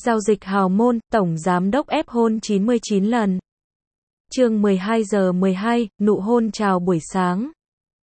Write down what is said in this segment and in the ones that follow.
Giao dịch hào môn, tổng giám đốc ép hôn 99 lần. Chương 12 giờ 12, nụ hôn chào buổi sáng.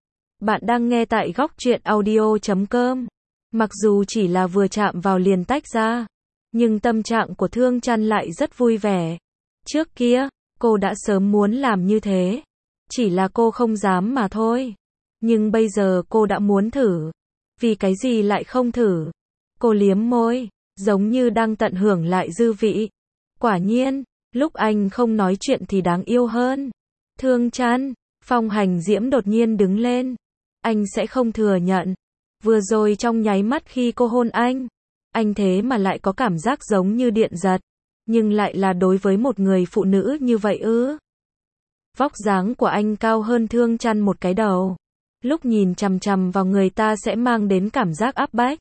Bạn đang nghe tại góc truyện audio.com. Mặc dù chỉ là vừa chạm vào liền tách ra, nhưng tâm trạng của Thương Chăn lại rất vui vẻ. Trước kia, cô đã sớm muốn làm như thế, chỉ là cô không dám mà thôi. Nhưng bây giờ cô đã muốn thử. Vì cái gì lại không thử? Cô liếm môi, giống như đang tận hưởng lại dư vị. Quả nhiên, lúc anh không nói chuyện thì đáng yêu hơn. Thương Chăn, Phong Hành Diễm đột nhiên đứng lên. Anh sẽ không thừa nhận. Vừa rồi trong nháy mắt khi cô hôn anh thế mà lại có cảm giác giống như điện giật. Nhưng lại là đối với một người phụ nữ như vậy ư? Vóc dáng của anh cao hơn Thương Chăn một cái đầu. Lúc nhìn chằm chằm vào người ta sẽ mang đến cảm giác áp bách.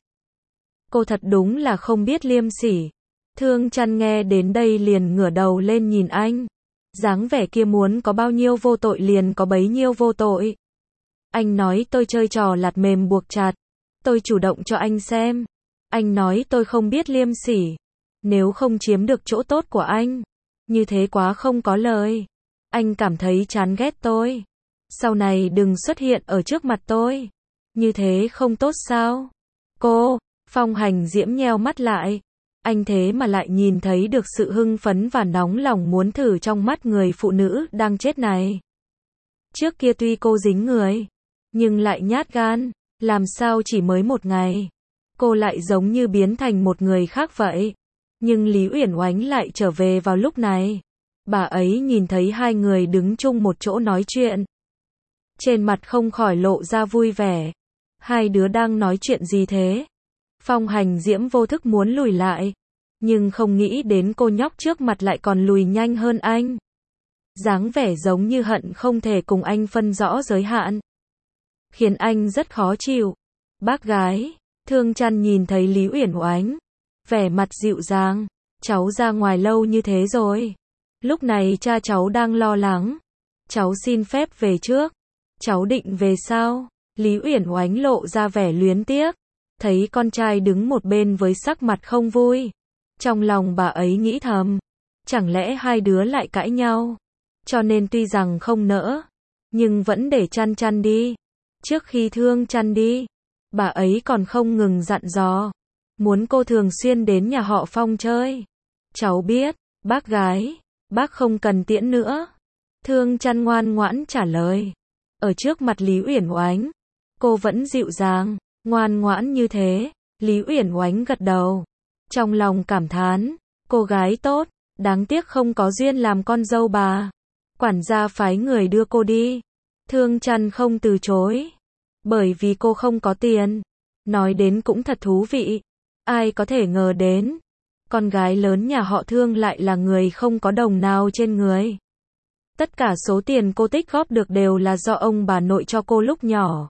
Cô thật đúng là không biết liêm sỉ. Thương Chăn nghe đến đây liền ngửa đầu lên nhìn anh. Dáng vẻ kia muốn có bao nhiêu vô tội liền có bấy nhiêu vô tội. Anh nói tôi chơi trò lạt mềm buộc chặt. Tôi chủ động cho anh xem. Anh nói tôi không biết liêm sỉ. Nếu không chiếm được chỗ tốt của anh, như thế quá không có lời. Anh cảm thấy chán ghét tôi. Sau này đừng xuất hiện ở trước mặt tôi. Như thế không tốt sao? Cô, Phong Hành Diễm nheo mắt lại. Anh thế mà lại nhìn thấy được sự hưng phấn và nóng lòng muốn thử trong mắt người phụ nữ đang chết này. Trước kia tuy cô dính người, nhưng lại nhát gan. Làm sao chỉ mới một ngày, cô lại giống như biến thành một người khác vậy. Nhưng Lý Uyển Oánh lại trở về vào lúc này. Bà ấy nhìn thấy hai người đứng chung một chỗ nói chuyện. Trên mặt không khỏi lộ ra vui vẻ. Hai đứa đang nói chuyện gì thế? Phong Hành Diễm vô thức muốn lùi lại. Nhưng không nghĩ đến cô nhóc trước mặt lại còn lùi nhanh hơn anh. Dáng vẻ giống như hận không thể cùng anh phân rõ giới hạn. Khiến anh rất khó chịu. Bác gái, Thương Chăn nhìn thấy Lý Uyển Oánh. Vẻ mặt dịu dàng. Cháu ra ngoài lâu như thế rồi. Lúc này cha cháu đang lo lắng. Cháu xin phép về trước. Cháu định về sao? Lý Uyển Oánh lộ ra vẻ luyến tiếc. Thấy con trai đứng một bên với sắc mặt không vui. Trong lòng bà ấy nghĩ thầm. Chẳng lẽ hai đứa lại cãi nhau? Cho nên tuy rằng không nỡ, nhưng vẫn để Chăn Chăn đi. Trước khi Thương Chăn đi, bà ấy còn không ngừng dặn dò. Muốn cô thường xuyên đến nhà họ Phong chơi. Cháu biết, bác gái, bác không cần tiễn nữa. Thương Chăn ngoan ngoãn trả lời. Ở trước mặt Lý Uyển Oánh, cô vẫn dịu dàng, ngoan ngoãn như thế. Lý Uyển Oánh gật đầu. Trong lòng cảm thán, cô gái tốt, đáng tiếc không có duyên làm con dâu bà. Quản gia phái người đưa cô đi. Thương Chăn không từ chối. Bởi vì cô không có tiền. Nói đến cũng thật thú vị. Ai có thể ngờ đến. Con gái lớn nhà họ Thương lại là người không có đồng nào trên người. Tất cả số tiền cô tích góp được đều là do ông bà nội cho cô lúc nhỏ.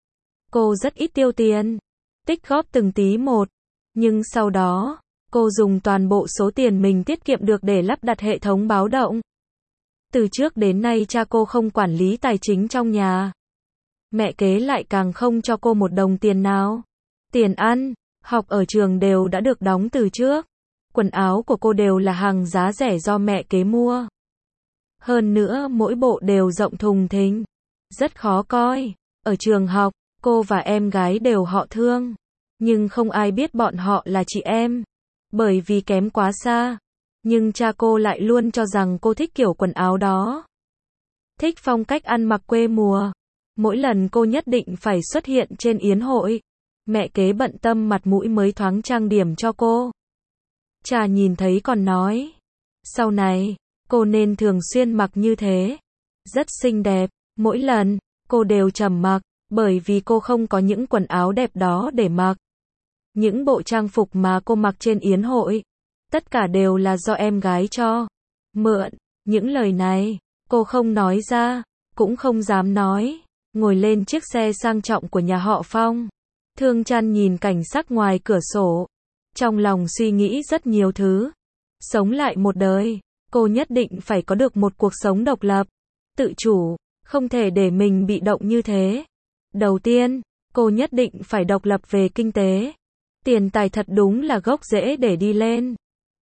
Cô rất ít tiêu tiền. Tích góp từng tí một. Nhưng sau đó, cô dùng toàn bộ số tiền mình tiết kiệm được để lắp đặt hệ thống báo động. Từ trước đến nay cha cô không quản lý tài chính trong nhà. Mẹ kế lại càng không cho cô một đồng tiền nào. Tiền ăn, học ở trường đều đã được đóng từ trước. Quần áo của cô đều là hàng giá rẻ do mẹ kế mua. Hơn nữa mỗi bộ đều rộng thùng thình. Rất khó coi. Ở trường học, cô và em gái đều họ Thương. Nhưng không ai biết bọn họ là chị em. Bởi vì kém quá xa. Nhưng cha cô lại luôn cho rằng cô thích kiểu quần áo đó. Thích phong cách ăn mặc quê mùa. Mỗi lần cô nhất định phải xuất hiện trên yến hội. Mẹ kế bận tâm mặt mũi mới thoáng trang điểm cho cô. Cha nhìn thấy còn nói. Sau này, cô nên thường xuyên mặc như thế. Rất xinh đẹp. Mỗi lần, cô đều trầm mặc. Bởi vì cô không có những quần áo đẹp đó để mặc. Những bộ trang phục mà cô mặc trên yến hội. Tất cả đều là do em gái cho. Mượn. Những lời này, cô không nói ra. Cũng không dám nói. Ngồi lên chiếc xe sang trọng của nhà họ Phong. Thương Chăn nhìn cảnh sắc ngoài cửa sổ. Trong lòng suy nghĩ rất nhiều thứ. Sống lại một đời, cô nhất định phải có được một cuộc sống độc lập, tự chủ, không thể để mình bị động như thế. Đầu tiên, cô nhất định phải độc lập về kinh tế. Tiền tài thật đúng là gốc rễ để đi lên.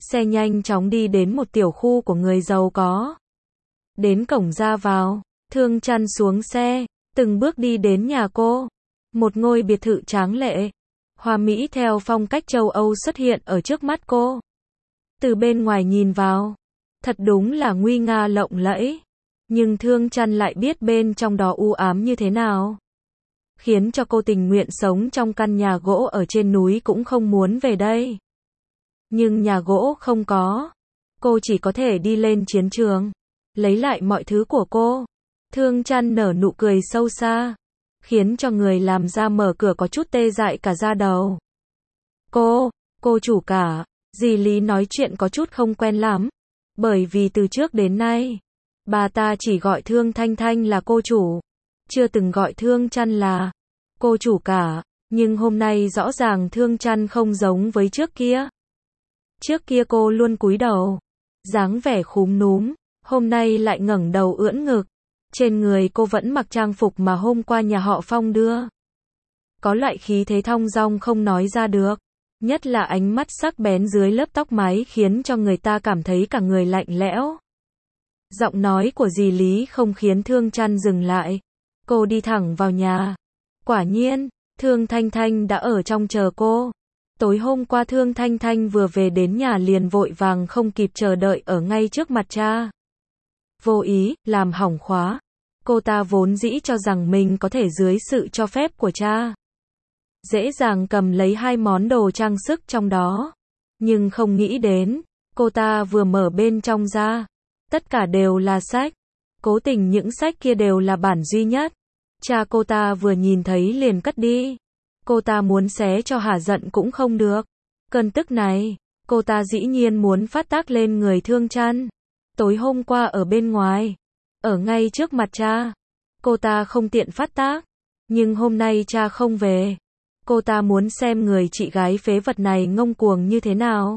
Xe nhanh chóng đi đến một tiểu khu của người giàu có. Đến cổng ra vào, Thương Chăn xuống xe, từng bước đi đến nhà cô. Một ngôi biệt thự tráng lệ, hoa mỹ theo phong cách châu Âu xuất hiện ở trước mắt cô. Từ bên ngoài nhìn vào, thật đúng là nguy nga lộng lẫy. Nhưng Thương Chăn lại biết bên trong đó u ám như thế nào. Khiến cho cô tình nguyện sống trong căn nhà gỗ ở trên núi cũng không muốn về đây. Nhưng nhà gỗ không có. Cô chỉ có thể đi lên chiến trường. Lấy lại mọi thứ của cô. Thương Chăn nở nụ cười sâu xa. Khiến cho người làm ra mở cửa có chút tê dại cả da đầu. Cô chủ cả. Dì Lý nói chuyện có chút không quen lắm. Bởi vì từ trước đến nay, bà ta chỉ gọi Thương Thanh Thanh là cô chủ. Chưa từng gọi Thương Chăn là cô chủ cả. Nhưng hôm nay rõ ràng Thương Chăn không giống với trước kia. Trước kia cô luôn cúi đầu, dáng vẻ khúm núm, hôm nay lại ngẩng đầu ưỡn ngực. Trên người cô vẫn mặc trang phục mà hôm qua nhà họ Phong đưa. Có loại khí thế thong dong không nói ra được. Nhất là ánh mắt sắc bén dưới lớp tóc mái khiến cho người ta cảm thấy cả người lạnh lẽo. Giọng nói của dì Lý không khiến Thương Chăn dừng lại. Cô đi thẳng vào nhà. Quả nhiên, Thương Thanh Thanh đã ở trong chờ cô. Tối hôm qua Thương Thanh Thanh vừa về đến nhà liền vội vàng không kịp chờ đợi ở ngay trước mặt cha. Vô ý, làm hỏng khóa. Cô ta vốn dĩ cho rằng mình có thể dưới sự cho phép của cha. Dễ dàng cầm lấy 2 món đồ trang sức trong đó. Nhưng không nghĩ đến, cô ta vừa mở bên trong ra. Tất cả đều là sách. Cố tình những sách kia đều là bản duy nhất. Cha cô ta vừa nhìn thấy liền cất đi. Cô ta muốn xé cho hả giận cũng không được. Cơn tức này, cô ta dĩ nhiên muốn phát tác lên người Thương Chăn. Tối hôm qua ở bên ngoài, ở ngay trước mặt cha, cô ta không tiện phát tác. Nhưng hôm nay cha không về. Cô ta muốn xem người chị gái phế vật này ngông cuồng như thế nào.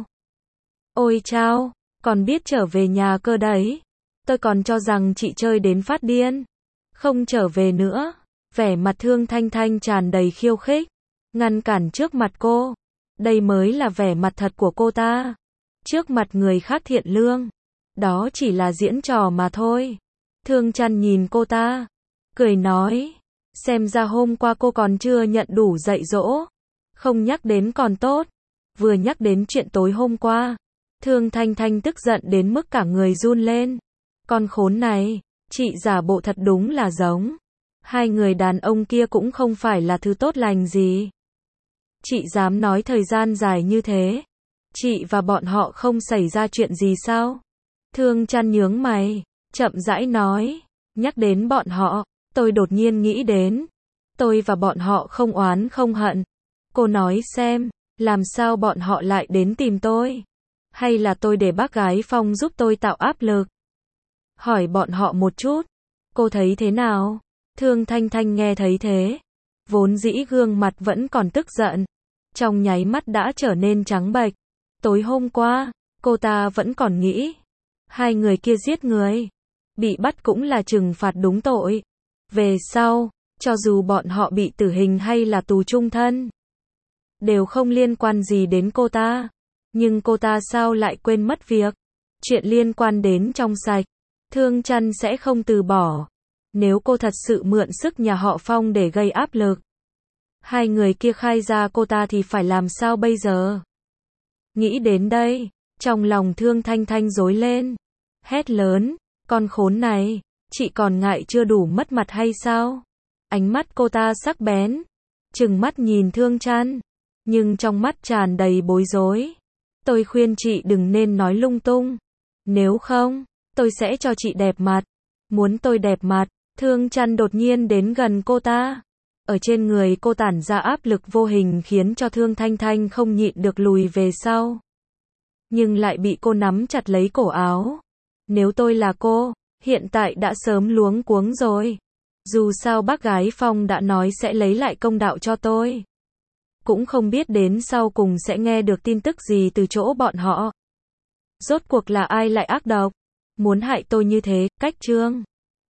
Ôi chao, còn biết trở về nhà cơ đấy. Tôi còn cho rằng chị chơi đến phát điên. Không trở về nữa. Vẻ mặt Thương Thanh Thanh tràn đầy khiêu khích. Ngăn cản trước mặt cô. Đây mới là vẻ mặt thật của cô ta. Trước mặt người khác thiện lương. Đó chỉ là diễn trò mà thôi. Thương Chăn nhìn cô ta. Cười nói. Xem ra hôm qua cô còn chưa nhận đủ dạy dỗ. Không nhắc đến còn tốt. Vừa nhắc đến chuyện tối hôm qua. Thương Thanh Thanh tức giận đến mức cả người run lên. Con khốn này. Chị giả bộ thật đúng là giống. 2 người đàn ông kia cũng không phải là thứ tốt lành gì. Chị dám nói thời gian dài như thế. Chị và bọn họ không xảy ra chuyện gì sao? Thương Chăn nhướng mày, chậm rãi nói. Nhắc đến bọn họ, tôi đột nhiên nghĩ đến. Tôi và bọn họ không oán không hận. Cô nói xem, làm sao bọn họ lại đến tìm tôi? Hay là tôi để bác gái Phong giúp tôi tạo áp lực? Hỏi bọn họ một chút. Cô thấy thế nào? Thương Thanh Thanh nghe thấy thế. Vốn dĩ gương mặt vẫn còn tức giận. Trong nháy mắt đã trở nên trắng bệch. Tối hôm qua, cô ta vẫn còn nghĩ. 2 người kia giết người. Bị bắt cũng là trừng phạt đúng tội. Về sau, cho dù bọn họ bị tử hình hay là tù chung thân, đều không liên quan gì đến cô ta. Nhưng cô ta sao lại quên mất việc. Chuyện liên quan đến trong sạch. Thương Chăn sẽ không từ bỏ. Nếu cô thật sự mượn sức nhà họ Phong để gây áp lực. 2 người kia khai ra cô ta thì phải làm sao bây giờ? Nghĩ đến đây, trong lòng Thương Thanh Thanh rối lên. Hét lớn, con khốn này, chị còn ngại chưa đủ mất mặt hay sao? Ánh mắt cô ta sắc bén, trừng mắt nhìn Thương Chăn, nhưng trong mắt tràn đầy bối rối. Tôi khuyên chị đừng nên nói lung tung. Nếu không, tôi sẽ cho chị đẹp mặt. Muốn tôi đẹp mặt? Thương Chăn đột nhiên đến gần cô ta. Ở trên người cô tản ra áp lực vô hình khiến cho Thương Thanh Thanh không nhịn được lùi về sau. Nhưng lại bị cô nắm chặt lấy cổ áo. Nếu tôi là cô, hiện tại đã sớm luống cuống rồi. Dù sao bác gái Phong đã nói sẽ lấy lại công đạo cho tôi. Cũng không biết đến sau cùng sẽ nghe được tin tức gì từ chỗ bọn họ. Rốt cuộc là ai lại ác độc, muốn hại tôi như thế? Cách Trương